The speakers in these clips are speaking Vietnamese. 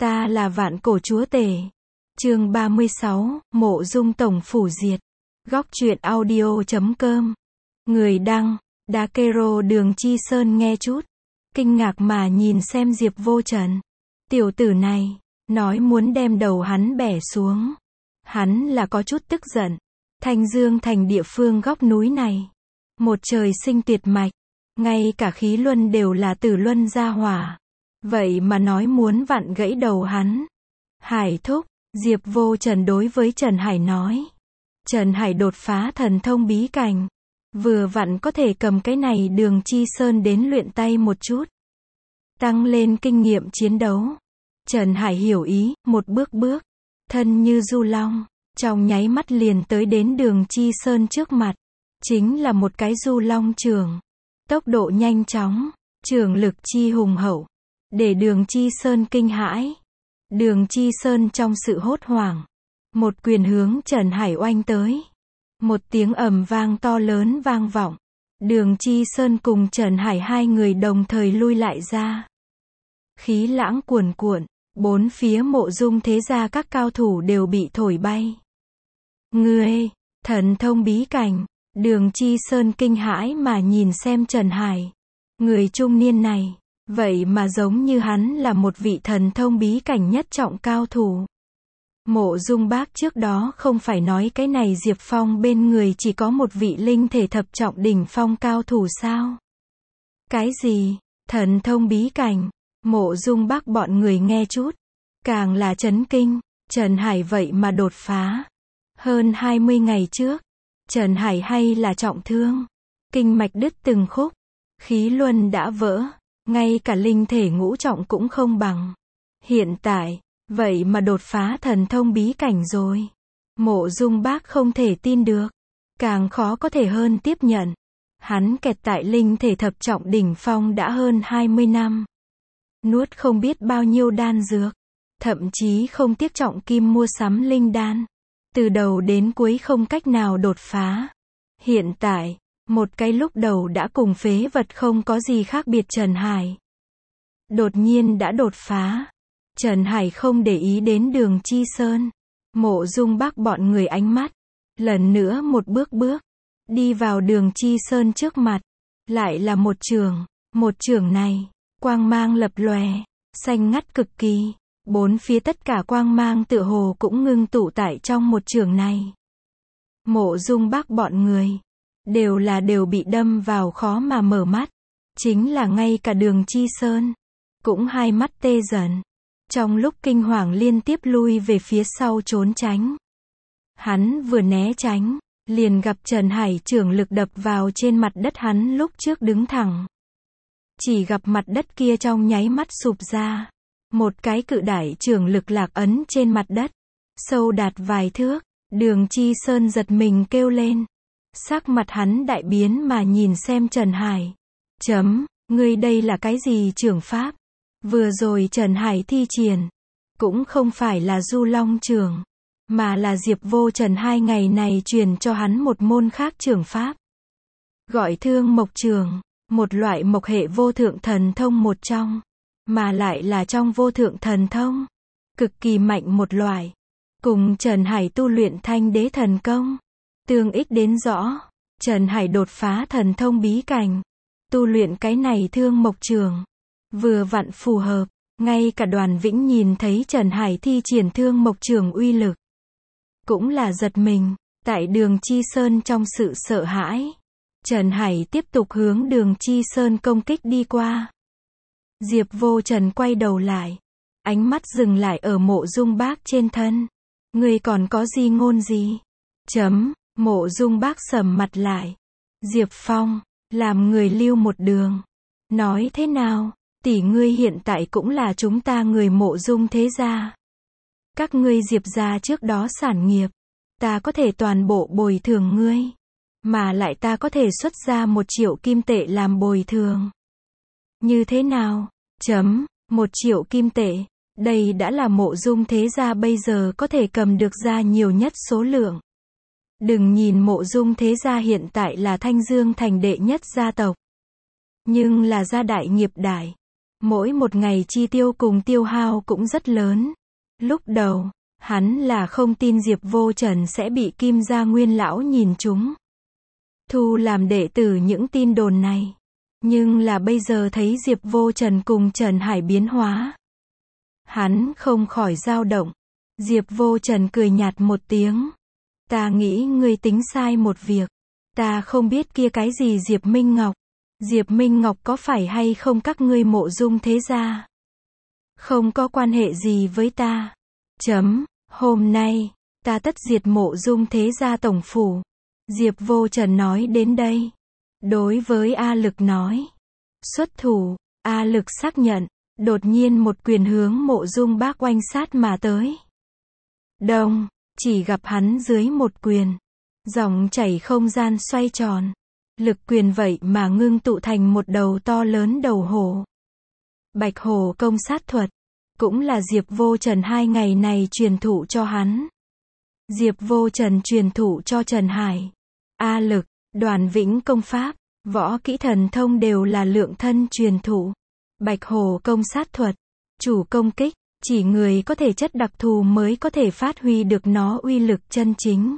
Ta là vạn cổ chúa tể. Chương 36, Mộ Dung tổng phủ diệt. Góc truyện audio.com. Người đăng, Dakero Đường Chi Sơn nghe chút. Kinh ngạc mà nhìn xem Diệp Vô Trần. Tiểu tử này, nói muốn đem đầu hắn bẻ xuống. Hắn là có chút tức giận. Thanh Dương thành địa phương góc núi này. Một trời sinh tuyệt mạch. Ngay cả khí luân đều là tử luân gia hỏa. Vậy mà nói muốn vặn gãy đầu hắn. Hải thúc, Diệp Vô Trần đối với Trần Hải nói. Trần Hải đột phá thần thông bí cảnh. Vừa vặn có thể cầm cái này Đường Chi Sơn đến luyện tay một chút. Tăng lên kinh nghiệm chiến đấu. Trần Hải hiểu ý, một bước, thân như du long, trong nháy mắt liền tới đến Đường Chi Sơn trước mặt. Chính là một cái du long trường. Tốc độ nhanh chóng, trường lực chi hùng hậu. Để Đường Chi Sơn kinh hãi. Đường Chi Sơn trong sự hốt hoảng. Một quyền hướng Trần Hải oanh tới. Một tiếng ầm vang to lớn vang vọng. Đường Chi Sơn cùng Trần Hải hai người đồng thời lui lại ra. Khí lãng cuồn cuộn. Bốn phía Mộ Dung thế gia các cao thủ đều bị thổi bay. Ngươi, thần thông bí cảnh. Đường Chi Sơn kinh hãi mà nhìn xem Trần Hải. Người trung niên này, vậy mà giống như hắn là một vị thần thông bí cảnh nhất trọng cao thủ. Mộ Dung bác trước đó không phải nói cái này Diệp Phong bên người chỉ có một vị linh thể thập trọng đỉnh phong cao thủ sao? Cái gì? Thần thông bí cảnh? Mộ Dung bác bọn người nghe chút. Càng là chấn kinh, Trần Hải vậy mà đột phá. Hơn 20 ngày trước, Trần Hải hay là trọng thương. Kinh mạch đứt từng khúc. Khí luân đã vỡ. Ngay cả linh thể ngũ trọng cũng không bằng. Hiện tại, vậy mà đột phá thần thông bí cảnh rồi. Mộ Dung bác không thể tin được. Càng khó có thể hơn tiếp nhận. Hắn kẹt tại linh thể thập trọng đỉnh phong đã hơn 20 năm. Nuốt không biết bao nhiêu đan dược. Thậm chí không tiếc trọng kim mua sắm linh đan. Từ đầu đến cuối không cách nào đột phá. Hiện tại, một cái lúc đầu đã cùng phế vật không có gì khác biệt Trần Hải. Đột nhiên đã đột phá. Trần Hải không để ý đến Đường Chi Sơn. Mộ Dung bác bọn người ánh mắt. Lần nữa một bước. Đi vào Đường Chi Sơn trước mặt. Lại là một trường. Một trường này, quang mang lập lòe. Xanh ngắt cực kỳ. Bốn phía tất cả quang mang tựa hồ cũng ngưng tụ tại trong một trường này. Mộ Dung bác bọn người. Đều bị đâm vào khó mà mở mắt. Chính là ngay cả Đường Chi Sơn. Cũng hai mắt tê dần. Trong lúc kinh hoàng liên tiếp lui về phía sau trốn tránh. Hắn vừa né tránh. Liền gặp Trần Hải trưởng lực đập vào trên mặt đất hắn lúc trước đứng thẳng. Chỉ gặp mặt đất kia trong nháy mắt sụp ra. Một cái cự đại trưởng lực lạc ấn trên mặt đất. Sâu đạt vài thước. Đường Chi Sơn giật mình kêu lên. Sắc mặt hắn đại biến mà nhìn xem Trần Hải. Ngươi đây là cái gì trưởng pháp? Vừa rồi Trần Hải thi triển. Cũng không phải là Du Long trưởng. Mà là Diệp Vô Trần 2 ngày này truyền cho hắn một môn khác trưởng pháp. Gọi Thương Mộc trưởng. Một loại mộc hệ vô thượng thần thông một trong. Mà lại là trong vô thượng thần thông. Cực kỳ mạnh một loại. Cùng Trần Hải tu luyện Thanh Đế thần công. Tương ích đến rõ. Trần Hải đột phá thần thông bí cảnh. Tu luyện cái này Thương Mộc trường. Vừa vặn phù hợp. Ngay cả Đoàn Vĩnh nhìn thấy Trần Hải thi triển Thương Mộc trường uy lực. Cũng là giật mình. Tại Đường Chi Sơn trong sự sợ hãi. Trần Hải tiếp tục hướng Đường Chi Sơn công kích đi qua. Diệp Vô Trần quay đầu lại. Ánh mắt dừng lại ở Mộ Dung bác trên thân. Ngươi còn có gì ngôn gì? Mộ Dung bác sầm mặt lại. Diệp Phong, làm người lưu một đường. Nói thế nào? Tỷ ngươi hiện tại cũng là chúng ta người Mộ Dung thế gia. Các ngươi Diệp gia trước đó sản nghiệp. Ta có thể toàn bộ bồi thường ngươi. Mà lại ta có thể xuất ra 1 triệu kim tệ làm bồi thường. Như thế nào? 1 triệu kim tệ. Đây đã là Mộ Dung thế gia bây giờ có thể cầm được ra nhiều nhất số lượng. Đừng nhìn Mộ Dung thế gia hiện tại là Thanh Dương thành đệ nhất gia tộc. Nhưng là gia đại nghiệp đại. Mỗi một ngày chi tiêu cùng tiêu hao cũng rất lớn. Lúc đầu, hắn là không tin Diệp Vô Trần sẽ bị Kim Gia Nguyên lão nhìn trúng, thu làm đệ tử những tin đồn này. Nhưng là bây giờ thấy Diệp Vô Trần cùng Trần Hải biến hóa, hắn không khỏi dao động. Diệp Vô Trần cười nhạt một tiếng. Ta nghĩ ngươi tính sai một việc. Ta không biết kia cái gì Diệp Minh Ngọc. Diệp Minh Ngọc có phải hay không các ngươi Mộ Dung thế gia? Không có quan hệ gì với ta. Hôm nay, ta tất diệt Mộ Dung thế gia tổng phủ. Diệp Vô Trần nói đến đây. Đối với A Lực nói. Xuất thủ, A Lực xác nhận. Đột nhiên một quyền hướng Mộ Dung Bác oanh sát mà tới. Đông, chỉ gặp hắn dưới một quyền. Dòng chảy không gian xoay tròn. Lực quyền vậy mà ngưng tụ thành một đầu to lớn đầu hổ. Bạch hổ công sát thuật. Cũng là Diệp Vô Trần 2 ngày này truyền thụ cho hắn. Diệp Vô Trần truyền thụ cho Trần Hải, A Lực, Đoàn Vĩnh công pháp, võ kỹ thần thông đều là Lượng Thân truyền thụ. Bạch hổ công sát thuật, chủ công kích, chỉ người có thể chất đặc thù mới có thể phát huy được nó uy lực chân chính.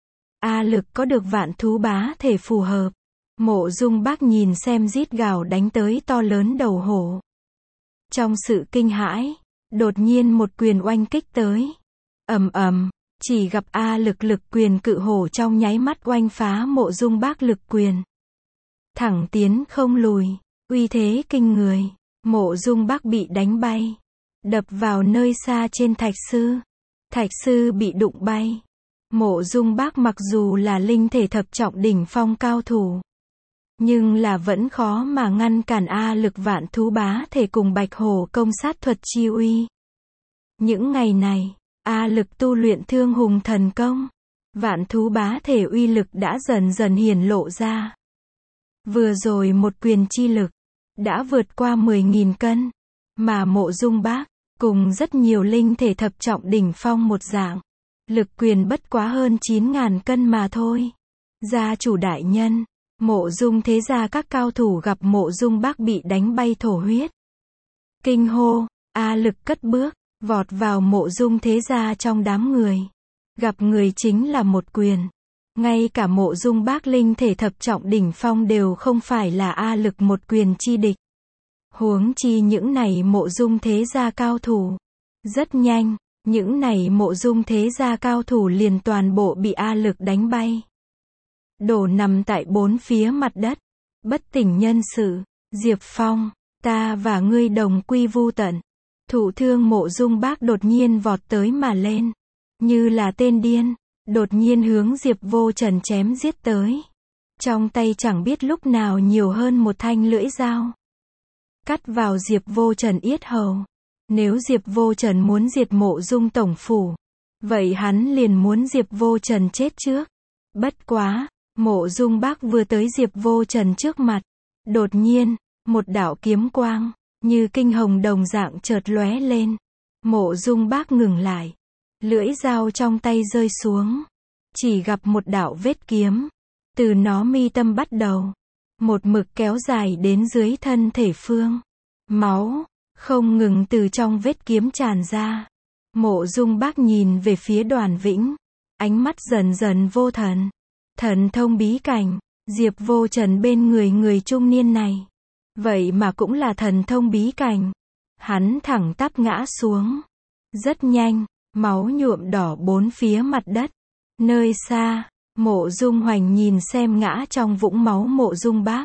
A Lực có được vạn thú bá thể phù hợp. Mộ Dung Bác nhìn xem rít gào đánh tới to lớn đầu hổ. Trong sự kinh hãi, đột nhiên một quyền oanh kích tới. Ầm ầm, chỉ gặp A Lực lực quyền cự hổ trong nháy mắt oanh phá Mộ Dung Bác lực quyền. Thẳng tiến không lùi, uy thế kinh người. Mộ Dung Bác bị đánh bay, đập vào nơi xa trên thạch sư. Thạch sư bị đụng bay. Mộ Dung Bác mặc dù là linh thể thập trọng đỉnh phong cao thủ, nhưng là vẫn khó mà ngăn cản A Lực vạn thú bá thể cùng bạch hổ công sát thuật chi uy. Những ngày này, A Lực tu luyện Thương Hùng thần công. Vạn thú bá thể uy lực đã dần dần hiển lộ ra. Vừa rồi một quyền chi lực, đã vượt qua 10.000 cân. Mà Mộ Dung Bác, cùng rất nhiều linh thể thập trọng đỉnh phong một dạng. Lực quyền bất quá hơn 9.000 cân mà thôi. Gia chủ đại nhân, Mộ Dung thế gia các cao thủ gặp Mộ Dung Bác bị đánh bay thổ huyết. Kinh hô, A Lực cất bước, vọt vào Mộ Dung thế gia trong đám người. Gặp người chính là một quyền. Ngay cả Mộ Dung Bác linh thể thập trọng đỉnh phong đều không phải là A Lực một quyền chi địch. Huống chi những này Mộ Dung thế gia cao thủ. Rất nhanh, những này Mộ Dung thế gia cao thủ liền toàn bộ bị A Lực đánh bay. Đổ nằm tại bốn phía mặt đất. Bất tỉnh nhân sự. Diệp Phong, ta và ngươi đồng quy vu tận. Thụ thương Mộ Dung Bác đột nhiên vọt tới mà lên. Như là tên điên. Đột nhiên hướng Diệp Vô Trần chém giết tới. Trong tay chẳng biết lúc nào nhiều hơn một thanh lưỡi dao. Cắt vào Diệp Vô Trần yết hầu. Nếu Diệp Vô Trần muốn diệt Mộ Dung tổng phủ, vậy hắn liền muốn Diệp Vô Trần chết trước. Bất quá, Mộ Dung Bác vừa tới Diệp Vô Trần trước mặt. Đột nhiên, một đạo kiếm quang, như kinh hồng đồng dạng chợt lóe lên. Mộ Dung Bác ngừng lại. Lưỡi dao trong tay rơi xuống. Chỉ gặp một đạo vết kiếm. Từ nó mi tâm bắt đầu. Một mực kéo dài đến dưới thân thể phương. Máu không ngừng từ trong vết kiếm tràn ra. Mộ Dung Bác nhìn về phía Đoàn Vĩnh. Ánh mắt dần dần vô thần. Thần thông bí cảnh. Diệp Vô Trần bên người người trung niên này. Vậy mà cũng là thần thông bí cảnh. Hắn thẳng tắp ngã xuống. Rất nhanh, máu nhuộm đỏ bốn phía mặt đất. Nơi xa, Mộ Dung Hoành nhìn xem ngã trong vũng máu Mộ Dung Bác.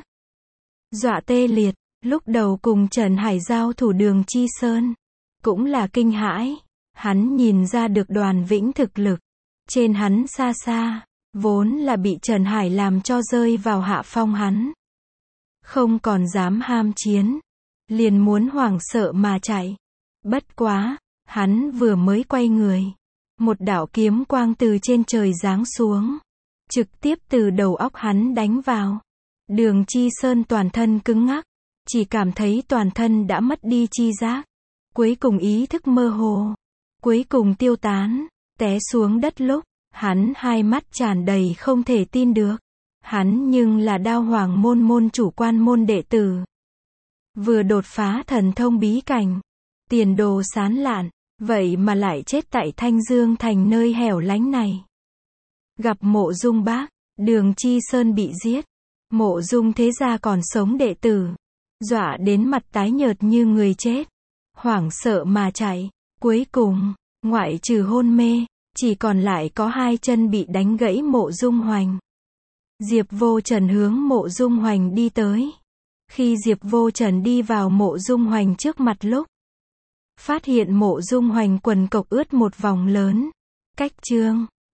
Dọa tê liệt. Lúc đầu cùng Trần Hải giao thủ Đường Chi Sơn, cũng là kinh hãi. Hắn nhìn ra được Đoàn Vĩnh thực lực. Trên hắn xa xa, vốn là bị Trần Hải làm cho rơi vào hạ phong hắn. Không còn dám ham chiến. Liền muốn hoảng sợ mà chạy. Bất quá, hắn vừa mới quay người. Một đạo kiếm quang từ trên trời giáng xuống. Trực tiếp từ đầu óc hắn đánh vào. Đường Chi Sơn toàn thân cứng ngắc. Chỉ cảm thấy toàn thân đã mất đi chi giác. Cuối cùng ý thức mơ hồ. Cuối cùng tiêu tán. Té xuống đất lúc, hắn hai mắt tràn đầy không thể tin được. Hắn nhưng là Đao Hoàng môn môn chủ Quan môn đệ tử. Vừa đột phá thần thông bí cảnh. Tiền đồ sáng lạn. Vậy mà lại chết tại Thanh Dương Thành nơi hẻo lánh này. Gặp Mộ Dung Bác, Đường Chi Sơn bị giết. Mộ Dung thế gia còn sống đệ tử. Dọa đến mặt tái nhợt như người chết. Hoảng sợ mà chạy. Cuối cùng, ngoại trừ hôn mê, chỉ còn lại có hai chân bị đánh gãy Mộ Dung Hoành. Diệp Vô Trần hướng Mộ Dung Hoành đi tới. Khi Diệp Vô Trần đi vào Mộ Dung Hoành trước mặt lúc, phát hiện Mộ Dung Hoành quần cộc ướt một vòng lớn. Cách chương